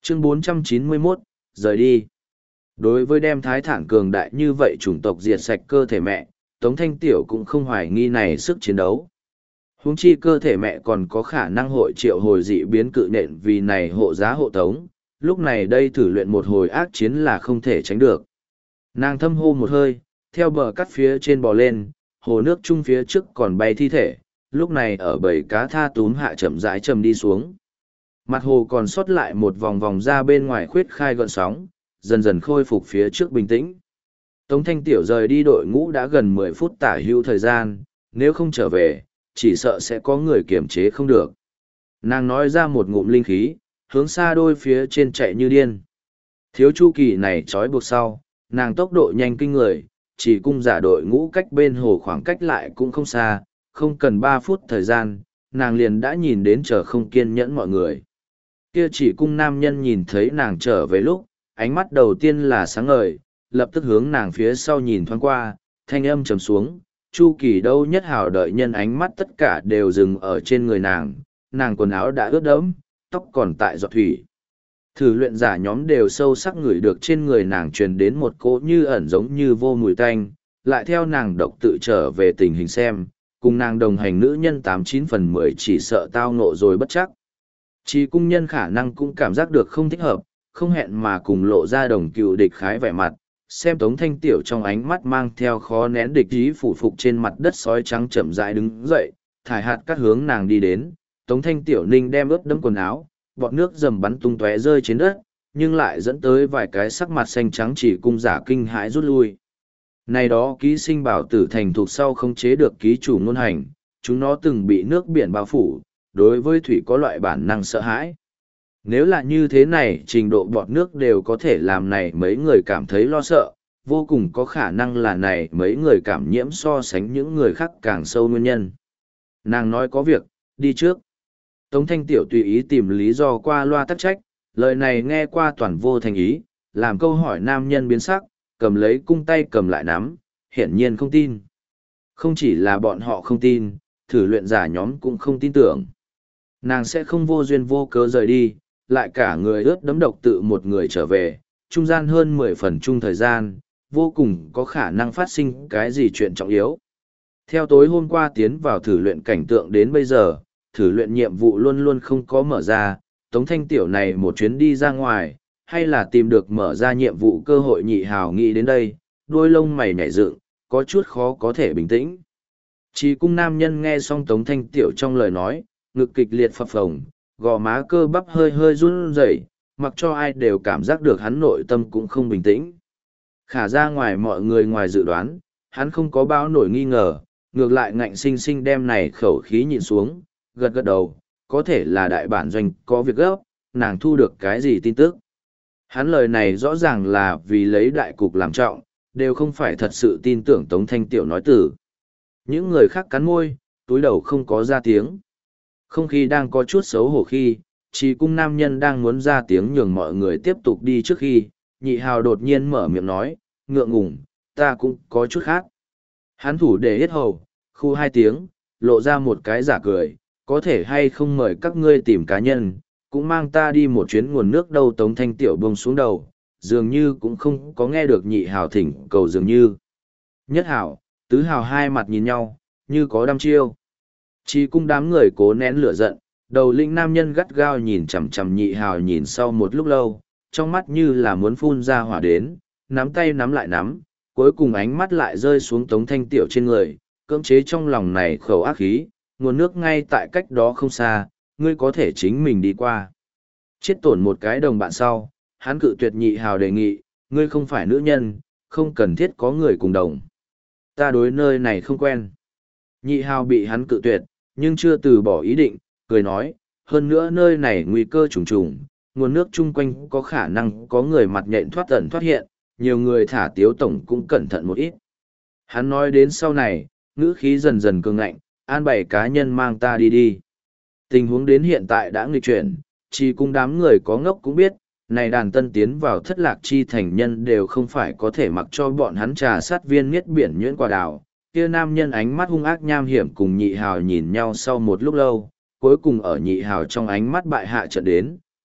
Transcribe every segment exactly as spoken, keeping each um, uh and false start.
Chương bốn trăm chín mươi mốt, rời đi. Đối với đem thái thản cường đại như vậy chủng tộc diệt sạch cơ thể mẹ, Tống Thanh Tiểu cũng không hoài nghi này sức chiến đấu. Huống chi cơ thể mẹ còn có khả năng hội triệu hồi dị biến cự nện vì này hộ giá hộ tống, lúc này đây thử luyện một hồi ác chiến là không thể tránh được. Nàng thâm hô một hơi, theo bờ cắt phía trên bò lên, hồ nước chung phía trước còn bay thi thể, lúc này ở bầy cá tha túm hạ chậm rãi chầm đi xuống. Mặt hồ còn sót lại một vòng vòng ra bên ngoài khuyết khai gợn sóng, dần dần khôi phục phía trước bình tĩnh. Tống Thanh Tiểu rời đi đội ngũ đã gần mười phút tả hữu thời gian, nếu không trở về, chỉ sợ sẽ có người kiềm chế không được. Nàng nói ra một ngụm linh khí, hướng xa đôi phía trên chạy như điên. Thiếu chu kỳ này trói buộc sau, nàng tốc độ nhanh kinh người, chỉ cung giả đội ngũ cách bên hồ khoảng cách lại cũng không xa, không cần ba phút thời gian, nàng liền đã nhìn đến chờ không kiên nhẫn mọi người. Kia chỉ cung nam nhân nhìn thấy nàng trở về lúc, ánh mắt đầu tiên là sáng ngời, lập tức hướng nàng phía sau nhìn thoáng qua, thanh âm trầm xuống, chu kỳ đâu nhất hào đợi nhân ánh mắt tất cả đều dừng ở trên người nàng, nàng quần áo đã ướt đẫm, tóc còn tại giọt thủy. Thử luyện giả nhóm đều sâu sắc ngửi được trên người nàng truyền đến một cỗ như ẩn giống như vô mùi tanh, lại theo nàng độc tự trở về tình hình xem, cùng nàng đồng hành nữ nhân tám chín phần mười chỉ sợ tao nộ rồi bất chắc. Chỉ cung nhân khả năng cũng cảm giác được không thích hợp, không hẹn mà cùng lộ ra đồng cựu địch khái vẻ mặt, xem Tống Thanh Tiểu trong ánh mắt mang theo khó nén địch ý phủ phục trên mặt đất sói trắng chậm rãi đứng dậy, thải hạt cắt hướng nàng đi đến, Tống Thanh Tiểu ninh đem ướt đẫm quần áo, bọt nước dầm bắn tung tóe rơi trên đất, nhưng lại dẫn tới vài cái sắc mặt xanh trắng chỉ cung giả kinh hãi rút lui. Này đó ký sinh bảo tử thành thuộc sau không chế được ký chủ ngôn hành, chúng nó từng bị nước biển bao phủ, đối với thủy có loại bản năng sợ hãi. Nếu là như thế này, trình độ bọt nước đều có thể làm này mấy người cảm thấy lo sợ, vô cùng có khả năng là này mấy người cảm nhiễm so sánh những người khác càng sâu nguyên nhân. Nàng nói có việc, đi trước. Tống Thanh Tiểu tùy ý tìm lý do qua loa tắc trách, lời này nghe qua toàn vô thành ý, làm câu hỏi nam nhân biến sắc, cầm lấy cung tay cầm lại nắm, hiển nhiên không tin. Không chỉ là bọn họ không tin, thử luyện giả nhóm cũng không tin tưởng. Nàng sẽ không vô duyên vô cớ rời đi, lại cả người ướt đẫm độc tự một người trở về, trung gian hơn mười phần chung thời gian, vô cùng có khả năng phát sinh cái gì chuyện trọng yếu. Theo tối hôm qua tiến vào thử luyện cảnh tượng đến bây giờ, thử luyện nhiệm vụ luôn luôn không có mở ra, Tống Thanh Tiểu này một chuyến đi ra ngoài, hay là tìm được mở ra nhiệm vụ cơ hội nhị hào nghĩ đến đây, đôi lông mày nhảy dựng, có chút khó có thể bình tĩnh. Chỉ cung nam nhân nghe xong Tống Thanh Tiểu trong lời nói, ngực kịch liệt phập phồng, gò má cơ bắp hơi hơi run rẩy, mặc cho ai đều cảm giác được hắn nội tâm cũng không bình tĩnh. Khả ra ngoài mọi người ngoài dự đoán, hắn không có bao nổi nghi ngờ, ngược lại ngạnh sinh sinh đem này khẩu khí nhịn xuống, gật gật đầu, có thể là đại bản doanh có việc gấp, nàng thu được cái gì tin tức. Hắn lời này rõ ràng là vì lấy đại cục làm trọng, đều không phải thật sự tin tưởng Tống Thanh Tiểu nói từ. Những người khác cắn môi, túi đầu không có ra tiếng. Không khí đang có chút xấu hổ khi, chỉ cung nam nhân đang muốn ra tiếng nhường mọi người tiếp tục đi trước khi, nhị hào đột nhiên mở miệng nói, ngượng ngùng, ta cũng có chút khác. Hắn thủ để hết hầu, khu hai tiếng, lộ ra một cái giả cười, có thể hay không mời các ngươi tìm cá nhân, cũng mang ta đi một chuyến nguồn nước đâu. Tống Thanh Tiểu bông xuống đầu, dường như cũng không có nghe được nhị hào thỉnh cầu dường như. Nhất hào, tứ hào hai mặt nhìn nhau, như có đăm chiêu. Chỉ cung đám người cố nén lửa giận, đầu linh nam nhân gắt gao nhìn chằm chằm nhị hào nhìn sau một lúc lâu, trong mắt như là muốn phun ra hỏa đến, nắm tay nắm lại nắm, cuối cùng ánh mắt lại rơi xuống Tống Thanh Tiểu trên người, cưỡng chế trong lòng này khẩu ác khí, nguồn nước ngay tại cách đó không xa, ngươi có thể chính mình đi qua. Chết tổn một cái đồng bạn sau, hắn cự tuyệt nhị hào đề nghị, ngươi không phải nữ nhân, không cần thiết có người cùng đồng. Ta đối nơi này không quen. Nhị hào bị hắn cự tuyệt, nhưng chưa từ bỏ ý định, cười nói, hơn nữa nơi này nguy cơ trùng trùng, nguồn nước chung quanh có khả năng có người mặt nhện thoát ẩn thoát hiện, nhiều người thả tiếu tổng cũng cẩn thận một ít. Hắn nói đến sau này, ngữ khí dần dần cường ngạnh, an bảy cá nhân mang ta đi đi. Tình huống đến hiện tại đã nghịch chuyển, chỉ cùng đám người có ngốc cũng biết, này đàn tân tiến vào thất lạc chi thành nhân đều không phải có thể mặc cho bọn hắn trà sát viên miết biển nhuyễn quả đào. Kia nam nhân ánh mắt hung ác nham hiểm cùng nhị hào nhìn nhau sau một lúc lâu, cuối cùng ở nhị hào trong ánh mắt bại hạ trận đến,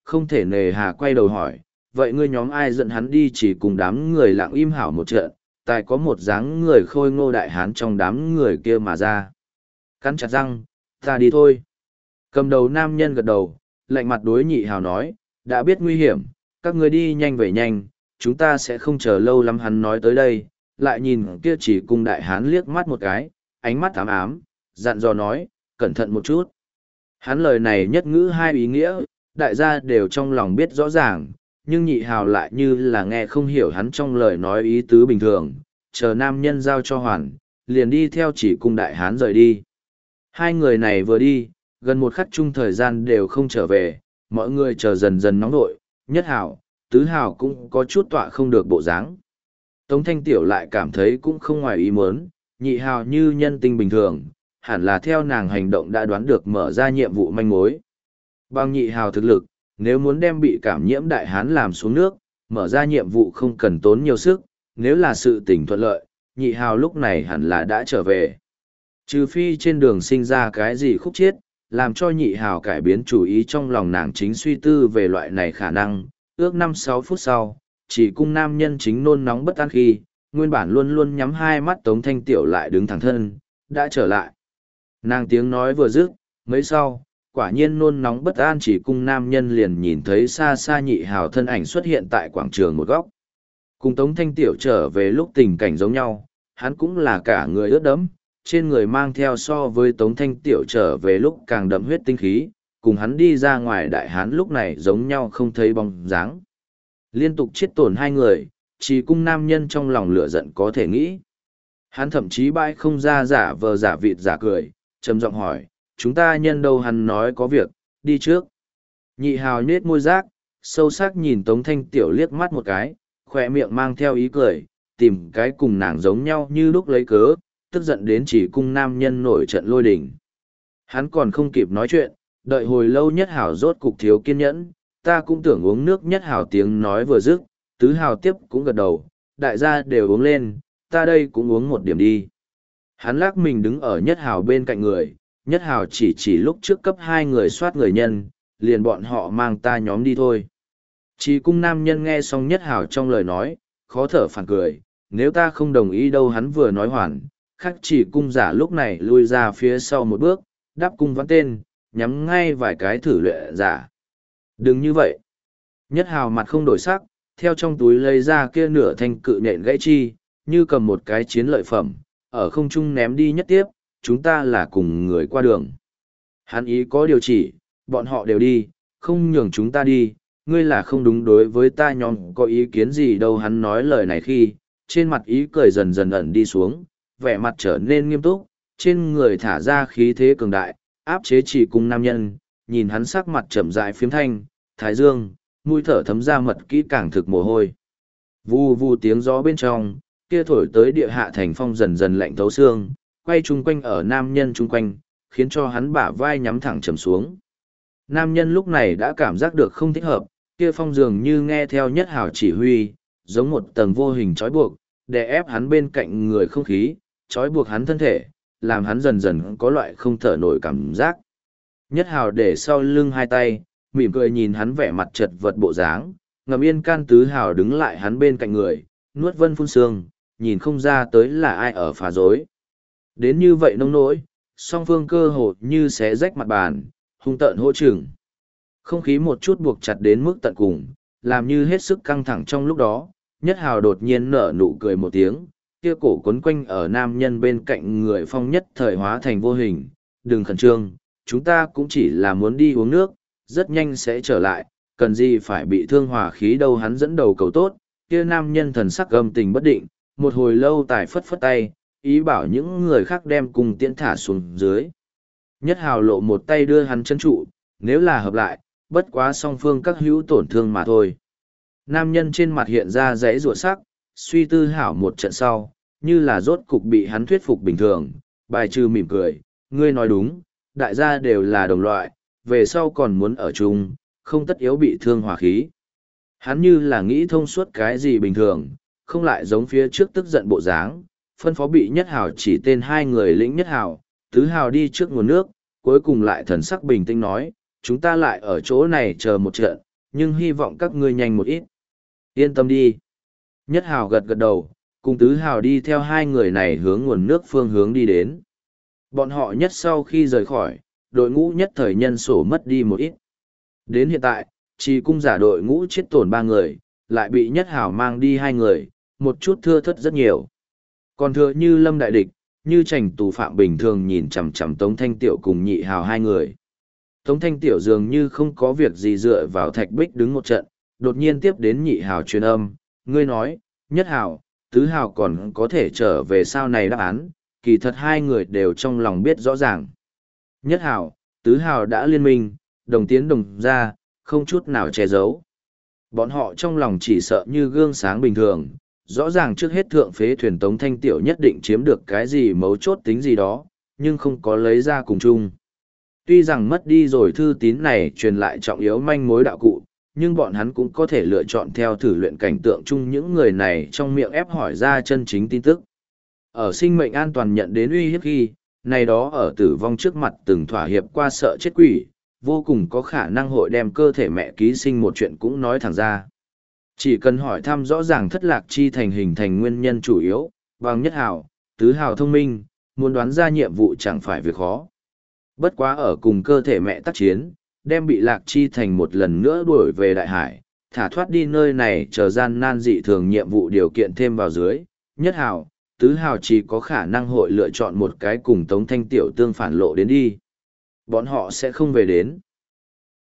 không thể nề hà quay đầu hỏi, vậy ngươi nhóm ai dẫn hắn đi chỉ cùng đám người lặng im hảo một trận, tài có một dáng người khôi ngô đại hán trong đám người kia mà ra. Cắn chặt răng, ta đi thôi. Cầm đầu nam nhân gật đầu, lạnh mặt đối Nhị Hào nói, đã biết nguy hiểm, các ngươi đi nhanh về nhanh, chúng ta sẽ không chờ lâu lắm. Hắn nói tới đây, lại nhìn kia chỉ cung đại hán liếc mắt một cái, ánh mắt ám ám, dặn dò nói, cẩn thận một chút. Hắn lời này nhất ngữ hai ý nghĩa, đại gia đều trong lòng biết rõ ràng, nhưng Nhị Hào lại như là nghe không hiểu hắn trong lời nói ý tứ bình thường, chờ nam nhân giao cho hoàn, liền đi theo chỉ cung đại hán rời đi. Hai người này vừa đi, gần một khắc chung thời gian đều không trở về, mọi người chờ dần dần nóng nội, Nhất Hào, Tứ Hào cũng có chút tọa không được bộ dáng. Tống Thanh Tiểu lại cảm thấy cũng không ngoài ý muốn, Nhị Hào như nhân tinh bình thường, hẳn là theo nàng hành động đã đoán được mở ra nhiệm vụ manh mối. Bằng Nhị Hào thực lực, nếu muốn đem bị cảm nhiễm đại hán làm xuống nước, mở ra nhiệm vụ không cần tốn nhiều sức, nếu là sự tình thuận lợi, Nhị Hào lúc này hẳn là đã trở về. Trừ phi trên đường sinh ra cái gì khúc chiết, làm cho Nhị Hào cải biến chủ ý trong lòng nàng chính suy tư về loại này khả năng, ước năm sáu phút sau, chỉ cung nam nhân chính nôn nóng bất an khi, nguyên bản luôn luôn nhắm hai mắt Tống Thanh Tiểu lại đứng thẳng thân, đã trở lại. Nàng tiếng nói vừa dứt, mấy sau, quả nhiên nôn nóng bất an chỉ cung nam nhân liền nhìn thấy xa xa Nhị Hào thân ảnh xuất hiện tại quảng trường một góc. Cùng Tống Thanh Tiểu trở về lúc tình cảnh giống nhau, hắn cũng là cả người ướt đẫm, trên người mang theo so với Tống Thanh Tiểu trở về lúc càng đậm huyết tinh khí, cùng hắn đi ra ngoài đại hán lúc này giống nhau không thấy bóng dáng. Liên tục chết tổn hai người, chỉ cung nam nhân trong lòng lửa giận có thể nghĩ. Hắn thậm chí bãi không ra giả vờ giả vịt giả cười, trầm giọng hỏi, chúng ta nhân đâu? Hắn nói có việc, đi trước. Nhị Hào nhếch môi rác, sâu sắc nhìn Tống Thanh Tiểu liếc mắt một cái, khỏe miệng mang theo ý cười, tìm cái cùng nàng giống nhau như lúc lấy cớ, tức giận đến chỉ cung nam nhân nổi trận lôi đình. Hắn còn không kịp nói chuyện, đợi hồi lâu Nhất Hào rốt cục thiếu kiên nhẫn, ta cũng tưởng uống nước. Nhất Hào tiếng nói vừa dứt, Tứ Hào tiếp cũng gật đầu, đại gia đều uống lên, ta đây cũng uống một điểm đi. Hắn lắc mình đứng ở Nhất Hào bên cạnh người, Nhất Hào chỉ chỉ lúc trước cấp hai người soát người nhân, liền bọn họ mang ta nhóm đi thôi. Chỉ cung nam nhân nghe xong Nhất Hào trong lời nói, khó thở phản cười, nếu ta không đồng ý đâu. Hắn vừa nói hoàn, khắc chỉ cung giả lúc này lui ra phía sau một bước, đáp cung vãn tên, nhắm ngay vài cái thử luyện giả. Đừng như vậy. Nhất Hào mặt không đổi sắc, theo trong túi lấy ra kia nửa thanh cự nện gãy chi, như cầm một cái chiến lợi phẩm, ở không trung ném đi nhất tiếp, chúng ta là cùng người qua đường. Hắn ý có điều chỉ, bọn họ đều đi, không nhường chúng ta đi, ngươi là không đúng đối với ta nhóm có ý kiến gì đâu. Hắn nói lời này khi, trên mặt ý cười dần dần ẩn đi xuống, vẻ mặt trở nên nghiêm túc, trên người thả ra khí thế cường đại, áp chế chỉ cung nam nhân, nhìn hắn sắc mặt chậm rãi phiếm thanh, thái dương, mũi thở thấm ra mật kỹ càng thực mồ hôi. Vù vù tiếng gió bên trong, kia thổi tới địa hạ thành phong dần dần lạnh thấu xương, quay chung quanh ở nam nhân chung quanh, khiến cho hắn bả vai nhắm thẳng trầm xuống. Nam nhân lúc này đã cảm giác được không thích hợp, kia phong dường như nghe theo Nhất Hào chỉ huy, giống một tầng vô hình trói buộc, để ép hắn bên cạnh người không khí, trói buộc hắn thân thể, làm hắn dần dần có loại không thở nổi cảm giác. Nhất Hào để sau lưng hai tay, mỉm cười nhìn hắn vẻ mặt chật vật bộ dáng, ngầm yên can. Tứ Hào đứng lại hắn bên cạnh người, nuốt vân phun sương, nhìn không ra tới là ai ở phá rối. Đến như vậy nông nỗi, song phương cơ hồ như xé rách mặt bàn, hung tợn hỗ chừng. Không khí một chút buộc chặt đến mức tận cùng, làm như hết sức căng thẳng. Trong lúc đó, Nhất Hào đột nhiên nở nụ cười một tiếng, kia cổ quấn quanh ở nam nhân bên cạnh người phong nhất thời hóa thành vô hình. Đừng khẩn trương, chúng ta cũng chỉ là muốn đi uống nước, rất nhanh sẽ trở lại, cần gì phải bị thương hòa khí đâu. Hắn dẫn đầu cầu tốt, kia nam nhân thần sắc gầm tình bất định, một hồi lâu tài phất phất tay, ý bảo những người khác đem cùng tiễn thả xuống dưới. Nhất Hào lộ một tay đưa hắn chân trụ, nếu là hợp lại, bất quá song phương các hữu tổn thương mà thôi. Nam nhân trên mặt hiện ra dãy rủa sắc, suy tư hảo một trận sau, như là rốt cục bị hắn thuyết phục bình thường, bài trừ mỉm cười, ngươi nói đúng, đại gia đều là đồng loại, về sau còn muốn ở chung, không tất yếu bị thương hòa khí. Hắn như là nghĩ thông suốt cái gì bình thường, không lại giống phía trước tức giận bộ dáng, phân phó bị Nhất Hào chỉ tên hai người lĩnh Nhất Hào, Tứ Hào đi trước nguồn nước, cuối cùng lại thần sắc bình tĩnh nói, chúng ta lại ở chỗ này chờ một trận, nhưng hy vọng các ngươi nhanh một ít. Yên tâm đi. Nhất Hào gật gật đầu, cùng Tứ Hào đi theo hai người này hướng nguồn nước phương hướng đi đến. Bọn họ nhất sau khi rời khỏi, đội ngũ nhất thời nhân sổ mất đi một ít. Đến hiện tại, chỉ cung giả đội ngũ chết tổn ba người, lại bị Nhất Hào mang đi hai người, một chút thưa thất rất nhiều. Còn thừa như Lâm Đại Địch, như Trành tù phạm bình thường nhìn chằm chằm Tống Thanh Tiểu cùng Nhị Hào hai người. Tống Thanh Tiểu dường như không có việc gì dựa vào thạch bích đứng một trận, đột nhiên tiếp đến Nhị Hào truyền âm, ngươi nói, Nhất Hào, Tứ Hào còn có thể trở về sau này đáp án, kỳ thật hai người đều trong lòng biết rõ ràng. Nhất Hào, Tứ Hào đã liên minh, đồng tiến đồng ra, không chút nào che giấu. Bọn họ trong lòng chỉ sợ như gương sáng bình thường, rõ ràng trước hết thượng phế thuyền Tống Thanh Tiểu nhất định chiếm được cái gì mấu chốt tính gì đó, nhưng không có lấy ra cùng chung. Tuy rằng mất đi rồi thư tín này truyền lại trọng yếu manh mối đạo cụ, nhưng bọn hắn cũng có thể lựa chọn theo thử luyện cảnh tượng chung những người này trong miệng ép hỏi ra chân chính tin tức. Ở sinh mệnh an toàn nhận đến uy hiếp khi, này đó ở tử vong trước mặt từng thỏa hiệp qua sợ chết quỷ, vô cùng có khả năng hội đem cơ thể mẹ ký sinh một chuyện cũng nói thẳng ra. Chỉ cần hỏi thăm rõ ràng thất lạc chi thành hình thành nguyên nhân chủ yếu, bằng Nhất Hào, Tứ Hào thông minh, muốn đoán ra nhiệm vụ chẳng phải việc khó. Bất quá ở cùng cơ thể mẹ tác chiến, đem bị lạc chi thành một lần nữa đuổi về đại hải, thả thoát đi nơi này chờ gian nan dị thường nhiệm vụ điều kiện thêm vào dưới, Nhất Hào, Tứ Hào chỉ có khả năng hội lựa chọn một cái cùng Tống Thanh Tiểu tương phản lộ đến đi. Bọn họ sẽ không về đến.